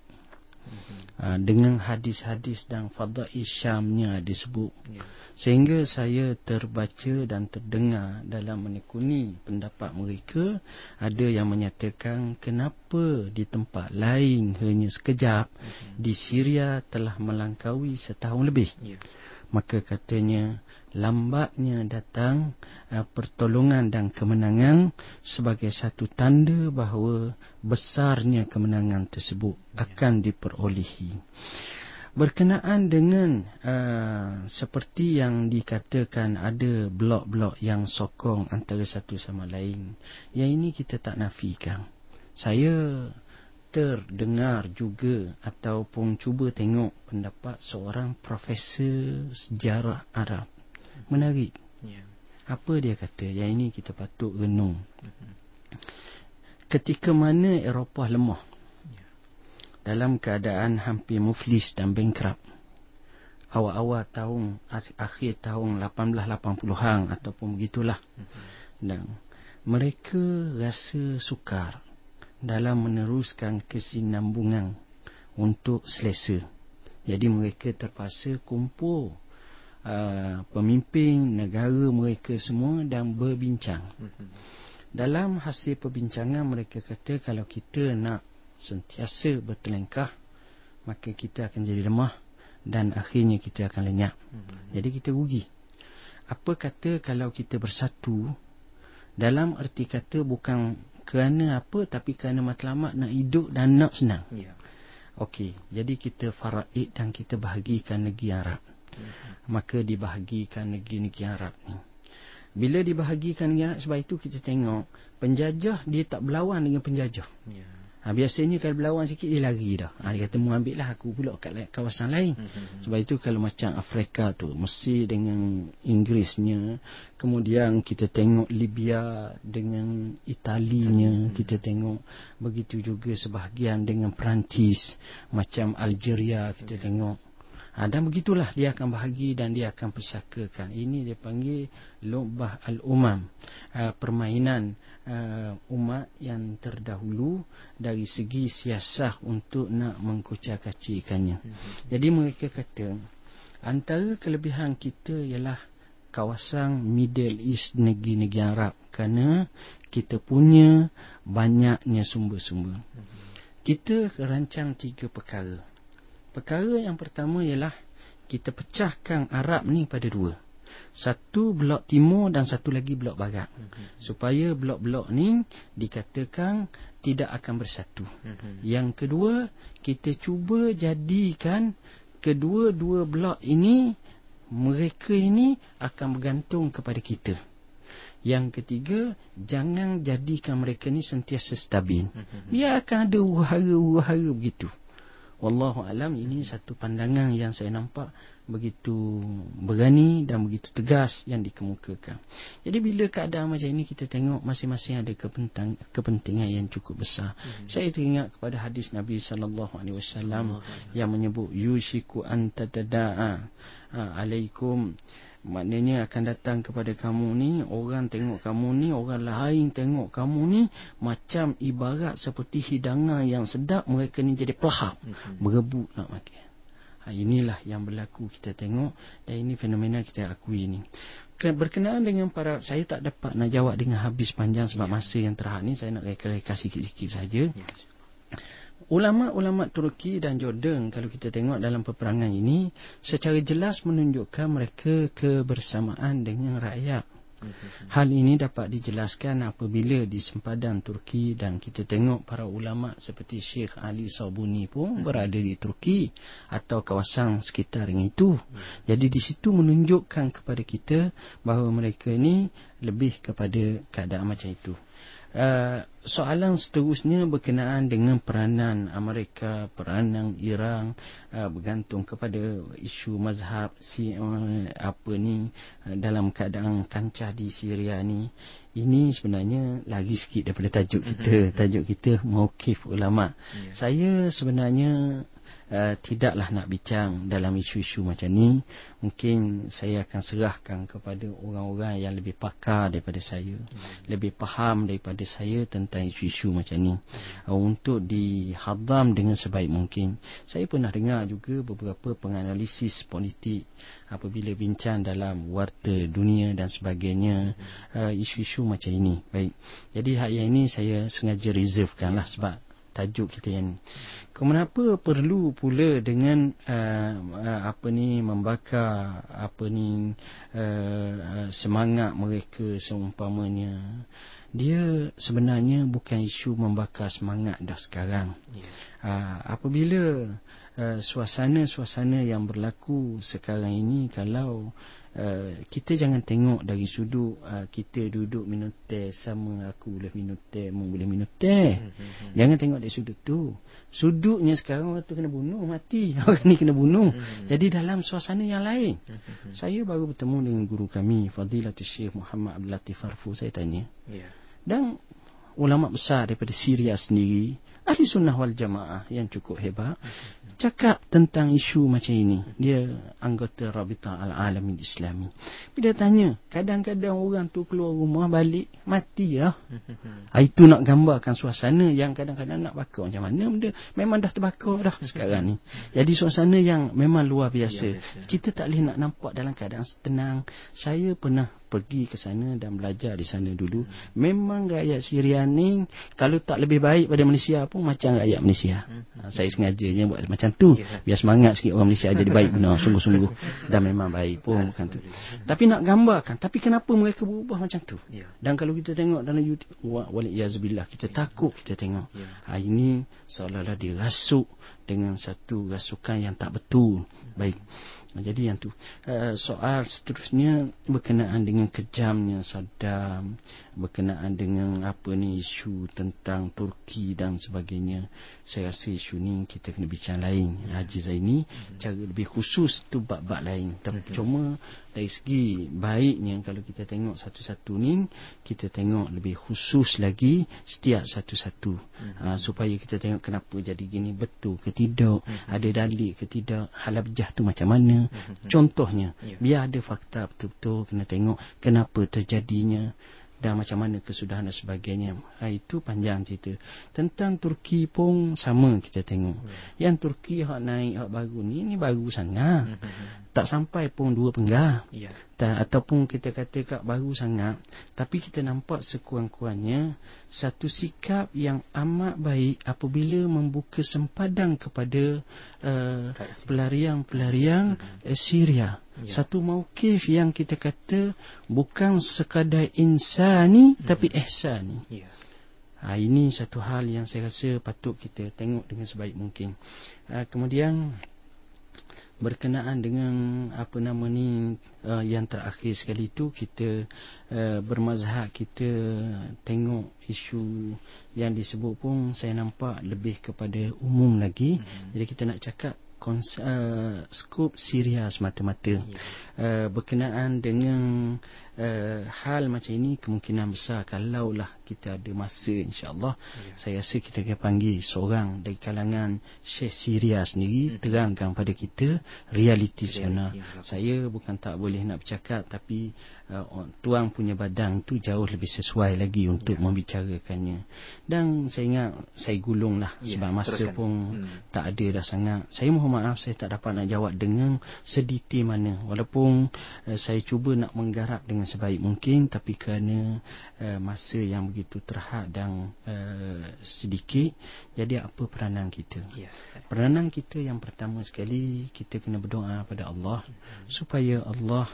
Dengan hadis-hadis dan fadail Syamnya disebut. Sehingga saya terbaca dan terdengar dalam menekuni pendapat mereka, ada yang menyatakan kenapa di tempat lain hanya sekejap, di Syria telah melangkaui setahun lebih. Maka katanya, lambatnya datang pertolongan dan kemenangan sebagai satu tanda bahawa besarnya kemenangan tersebut akan diperolehi. Berkenaan dengan seperti yang dikatakan ada blok-blok yang sokong antara satu sama lain, yang ini kita tak nafikan. Saya terdengar juga ataupun cuba tengok pendapat seorang profesor sejarah Arab. Menarik. Apa dia kata? Yang ini kita patut renung. Ketika mana Eropah lemah, dalam keadaan hampir muflis dan bankrupt, awal-awal tahun, akhir tahun 1880-an ataupun begitulah, dan mereka rasa sukar dalam meneruskan kesinambungan untuk selesa. Jadi mereka terpaksa kumpul pemimpin negara mereka semua dan berbincang. Dalam hasil perbincangan mereka kata, kalau kita nak sentiasa bertelengkah, maka kita akan jadi lemah dan akhirnya kita akan lenyap. Jadi kita rugi. Apa kata kalau kita bersatu, dalam erti kata bukan kerana apa, tapi kerana matlamat nak hidup dan nak senang. Okey, jadi kita faraid dan kita bahagikan negeri Arab. Maka dibahagikan negeri-negeri Arab ni. Bila dibahagikan negeri Arab, sebab itu kita tengok penjajah dia tak berlawan dengan penjajah. Biasanya kalau berlawan sikit dia lari dah. Dia kata, mu ambil lah, aku pula kat kawasan lain. Sebab itu kalau macam Afrika tu, Mesir dengan Inggerisnya, kemudian kita tengok Libya dengan Italinya, kita tengok begitu juga sebahagian dengan Perancis, macam Algeria kita tengok. Dan begitulah dia akan bahagi dan dia akan persakakan. Ini dia panggil Lu'bah al-Umam, permainan umat yang terdahulu dari segi siasah untuk nak mengkucak-kacirkannya. Jadi mereka kata, antara kelebihan kita ialah kawasan Middle East, negeri-negeri Arab, kerana kita punya banyaknya sumber-sumber. Kita rancang 3 perkara. Perkara yang pertama ialah kita pecahkan Arab ni pada 2. Satu blok timur dan satu lagi blok barat. Supaya blok-blok ni dikatakan tidak akan bersatu. Yang kedua, kita cuba jadikan kedua-dua blok ini, mereka ini akan bergantung kepada kita. Yang ketiga, jangan jadikan mereka ni sentiasa stabil. Biar akan ada huru-hara begitu. Wallahu alam, ini satu pandangan yang saya nampak begitu berani dan begitu tegas yang dikemukakan. Jadi bila keadaan macam ini, kita tengok masing-masing ada kepentingan yang cukup besar. Saya teringat kepada hadis Nabi SAW yang menyebut yushiku an tatada'a alaikum, maknanya akan datang kepada kamu ni, orang tengok kamu ni, orang lain tengok kamu ni, macam ibarat seperti hidangan yang sedap, mereka ni jadi pelahap, berebut nak makan. Inilah yang berlaku kita tengok, dan ini fenomena kita akui ni. Berkenaan dengan para, saya tak dapat nak jawab dengan habis panjang sebab masa yang terhad ni, saya nak reka sikit-sikit saja. Ulama-ulama Turki dan Jordan, kalau kita tengok dalam peperangan ini, secara jelas menunjukkan mereka kebersamaan dengan rakyat. Hal ini dapat dijelaskan apabila di sempadan Turki, dan kita tengok para ulama seperti Syekh Ali Sabuni pun berada di Turki atau kawasan sekitar itu. Jadi di situ menunjukkan kepada kita bahawa mereka ini lebih kepada keadaan macam itu. Soalan seterusnya berkenaan dengan peranan Amerika, peranan Iran, bergantung kepada isu mazhab dalam keadaan kancah di Syria ni. Ini sebenarnya lagi sikit daripada tajuk kita. Tajuk kita Mauqif Ulama. Saya sebenarnya tidaklah nak bincang dalam isu-isu macam ni. Mungkin saya akan serahkan kepada orang-orang yang lebih pakar daripada saya, lebih faham daripada saya tentang isu-isu macam ni, untuk dihadam dengan sebaik mungkin. Saya pernah dengar juga beberapa penganalisis politik apabila bincang dalam warta dunia dan sebagainya, isu-isu macam ini. Baik, jadi hal yang ini saya sengaja reservekan lah, sebab tajuk kita yang ni. Kenapa perlu pula dengan membakar semangat mereka seumpamanya. Dia sebenarnya bukan isu membakar semangat dah sekarang. Apabila suasana-suasana yang berlaku sekarang ini, kalau kita jangan tengok dari sudut kita duduk minum teh sama, aku boleh minum teh, mu boleh minum teh. Jangan tengok dari sudut tu. Sudutnya sekarang orang tu kena bunuh, mati. Orang ni kena bunuh. Jadi dalam suasana yang lain. Saya baru bertemu dengan guru kami, Fadilatul Syekh Muhammad Abdul Latif Farfu. Saya tanya. Dan ulama besar daripada Syria sendiri, Ahli Sunnah wal Jamaah yang cukup hebat, cakap tentang isu macam ini. Dia anggota Rabitah Al-Alamin Islami. Dia tanya, kadang-kadang orang tu keluar rumah balik mati lah. Itu nak gambarkan suasana yang kadang-kadang nak bakar macam mana benda. Memang dah terbakar dah sekarang ni. Jadi suasana yang memang luar biasa. Kita tak boleh nak nampak dalam keadaan tenang. Saya pernah pergi ke sana dan belajar di sana dulu. Memang rakyat Syria ni kalau tak lebih baik pada Malaysia pun macam rakyat Malaysia. Saya sengajanya buat macam tu biar semangat sikit orang Malaysia jadi baik benar, sungguh-sungguh. Dan memang baik pun bukan tu. Tapi nak gambarkan, tapi kenapa mereka berubah macam tu? Dan kalau kita tengok dalam YouTube, waliyazubillah, kita takut kita tengok. Ini seolah-olah dirasuk dengan satu rasukan yang tak betul. Baik. Jadi yang tu. Soal seterusnya berkenaan dengan kejamnya Saddam, berkenaan dengan isu tentang Turki dan sebagainya. Saya rasa isu ni kita kena bincang lain. Haji Zaini, cara lebih khusus tu bab-bab lain. Tapi cuma dari segi baiknya kalau kita tengok satu-satu ni, kita tengok lebih khusus lagi setiap satu-satu. Supaya kita tengok kenapa jadi gini, betul ke tidak, ada dalil ke tidak, halabjah tu macam mana. Contohnya, biar ada fakta betul-betul, kena tengok kenapa terjadinya dan macam mana kesudahan dan sebagainya. Itu panjang cerita. Tentang Turki pun sama kita tengok. Yang Turki hak naik hak baru ni baru sangat. Tak sampai pun 2 penggal. Ataupun kita kata kat baru sangat. Tapi kita nampak sekurang-kurangnya satu sikap yang amat baik apabila membuka sempadan kepada pelarian-pelarian Syria. Satu mauqif yang kita kata bukan sekadar insani tapi ihsani. Ini satu hal yang saya rasa patut kita tengok dengan sebaik mungkin. Kemudian berkenaan dengan yang terakhir sekali itu, kita bermazhab, kita tengok isu yang disebut pun saya nampak lebih kepada umum lagi. Jadi kita nak cakap skop Syria semata-mata. Berkenaan dengan hal macam ini, kemungkinan besar kalaulah kita ada masa, insya-Allah, saya rasa kita akan panggil seorang dari kalangan Syekh Syria sendiri terangkan pada kita realiti sebenar. Saya bukan tak boleh nak bercakap, tapi tuang punya badan tu jauh lebih sesuai lagi untuk membicarakannya. Dan saya ingat saya gulunglah sebab masa pun tak ada dah sangat. Saya mohon maaf saya tak dapat nak jawab dengan sedetail mana, walaupun saya cuba nak menggarap dengan sebaik mungkin, tapi kerana masa yang begitu terhad dan sedikit, jadi apa peranan kita? Peranan kita yang pertama sekali, kita kena berdoa pada Allah supaya Allah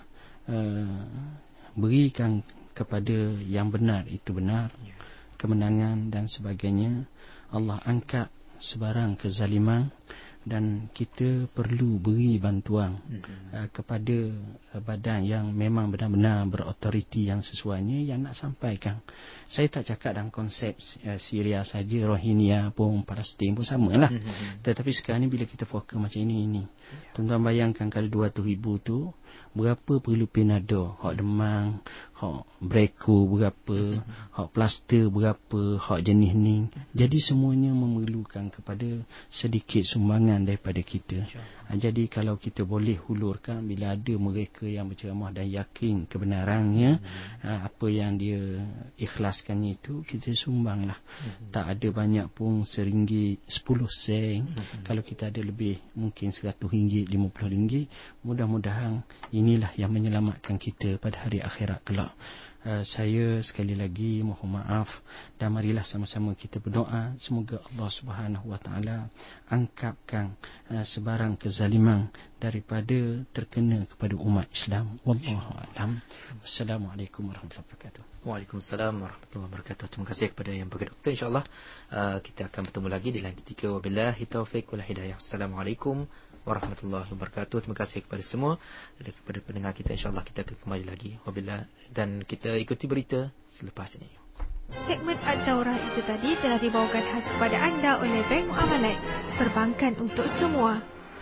berikan kepada yang benar itu benar, kemenangan dan sebagainya. Allah angkat sebarang kezaliman, dan kita perlu beri bantuan kepada badan yang memang benar-benar berautoriti yang sesuainya yang nak sampaikan. Saya tak cakap dalam konsep Syria saja, Rohingya pun, Palestin pun samalah. Tetapi sekarang ni bila kita fokus macam ini, tuan-tuan bayangkan kalau 200,000 tu berapa perlu Panadol, hak demam, hak Breco berapa, hak plaster berapa, hak jenis ni. Jadi semuanya memerlukan kepada sedikit sumbangan daripada kita. Jadi kalau kita boleh hulurkan, bila ada mereka yang berceramah dan yakin kebenarannya, apa yang dia ikhlaskannya itu, kita sumbanglah. Tak ada banyak pun RM1, 10 sen. Kalau kita ada lebih, mungkin RM100, RM50. Mudah-mudahan inilah yang menyelamatkan kita pada hari akhirat kelak. Saya sekali lagi mohon maaf, dan marilah sama-sama kita berdoa semoga Allah Subhanahu Wa Taala angkatkan sebarang kezaliman daripada terkena kepada umat Islam. Wallahu a'lam. Wassalamualaikum warahmatullahi wabarakatuh. Waalaikumsalam warahmatullahi wabarakatuh. Terima kasih kepada yang bergerak doktor. InsyaAllah kita akan bertemu lagi di lain ketika. Wabillahi taufiq wal hidayah. Assalamualaikum warahmatullahi wabarakatuh. Terima kasih kepada semua, dan kepada pendengar kita. InsyaAllah kita akan kembali lagi. Wabillah, dan kita ikuti berita selepas ini. Segmen Ad-Daurah itu tadi telah dibawakan khas kepada anda oleh Bank Muamalat, perbankan untuk semua.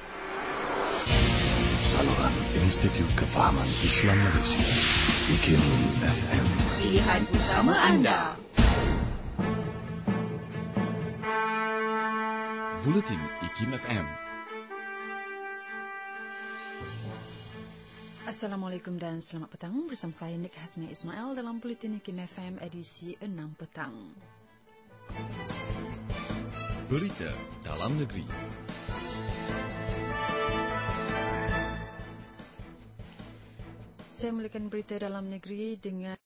Saluran Institut Kefahaman Islam Malaysia, IKIM FM. Pilihan utama anda. Buletin IKIM FM. Assalamualaikum dan selamat petang. Bersama saya Nik Hasmi Ismail dalam Buletin IKIM FM edisi 6 petang. Berita dalam negeri. Saya mulakan berita dalam negeri dengan